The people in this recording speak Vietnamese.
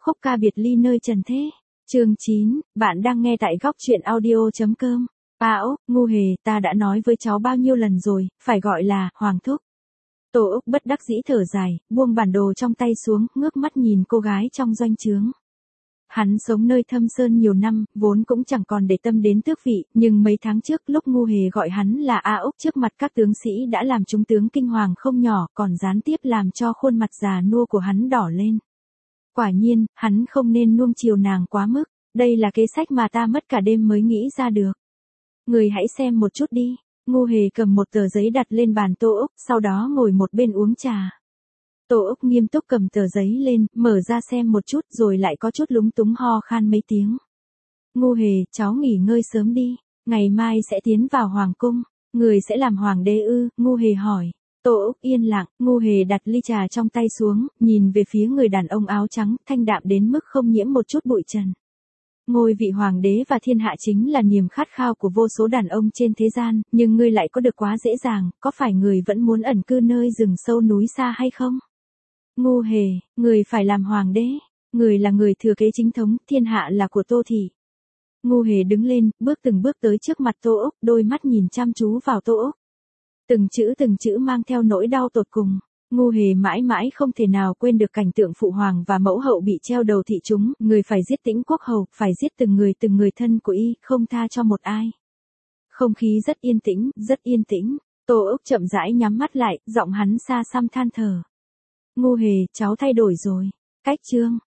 khúc ca biệt ly nơi trần thế. Chương 9, bạn đang nghe tại góc truyện audio.com. A Úc, Ngu Hề, ta đã nói với cháu bao nhiêu lần rồi, phải gọi là Hoàng Thúc. Tô Úc bất đắc dĩ thở dài, buông bản đồ trong tay xuống, ngước mắt nhìn cô gái trong doanh trướng. Hắn sống nơi Thâm Sơn nhiều năm, vốn cũng chẳng còn để tâm đến tước vị, nhưng mấy tháng trước lúc Ngu Hề gọi hắn là A Úc trước mặt các tướng sĩ đã làm chúng tướng kinh hoàng không nhỏ, còn gián tiếp làm cho khuôn mặt già nua của hắn đỏ lên. Quả nhiên, hắn không nên nuông chiều nàng quá mức, đây là kế sách mà ta mất cả đêm mới nghĩ ra được. Người hãy xem một chút đi. Ngu Hề cầm một tờ giấy đặt lên bàn Tô Úc, sau đó ngồi một bên uống trà. Tô Úc nghiêm túc cầm tờ giấy lên, mở ra xem một chút rồi lại có chút lúng túng ho khan mấy tiếng. Ngu Hề, cháu nghỉ ngơi sớm đi, ngày mai sẽ tiến vào hoàng cung, người sẽ làm hoàng đế ư? Ngu Hề hỏi. Tô Úc yên lặng, Ngu Hề đặt ly trà trong tay xuống, nhìn về phía người đàn ông áo trắng, thanh đạm đến mức không nhiễm một chút bụi trần. Ngôi vị hoàng đế và thiên hạ chính là niềm khát khao của vô số đàn ông trên thế gian, nhưng ngươi lại có được quá dễ dàng, có phải người vẫn muốn ẩn cư nơi rừng sâu núi xa hay không? Ngu Hề, người phải làm hoàng đế, người là người thừa kế chính thống, thiên hạ là của Tô thị. Ngu Hề đứng lên, từng bước tới trước mặt Tô Úc, đôi mắt nhìn chăm chú vào Tô Úc. Từng chữ mang theo nỗi đau tột cùng. Ngu Hề mãi mãi không thể nào quên được cảnh tượng phụ hoàng và mẫu hậu bị treo đầu thị chúng, người phải giết Tĩnh Quốc hầu, phải giết từng người thân của y, không tha cho một ai. Không khí rất yên tĩnh. Tô Úc chậm rãi nhắm mắt lại, giọng hắn xa xăm than thở. Ngu Hề, cháu thay đổi rồi. Cách chương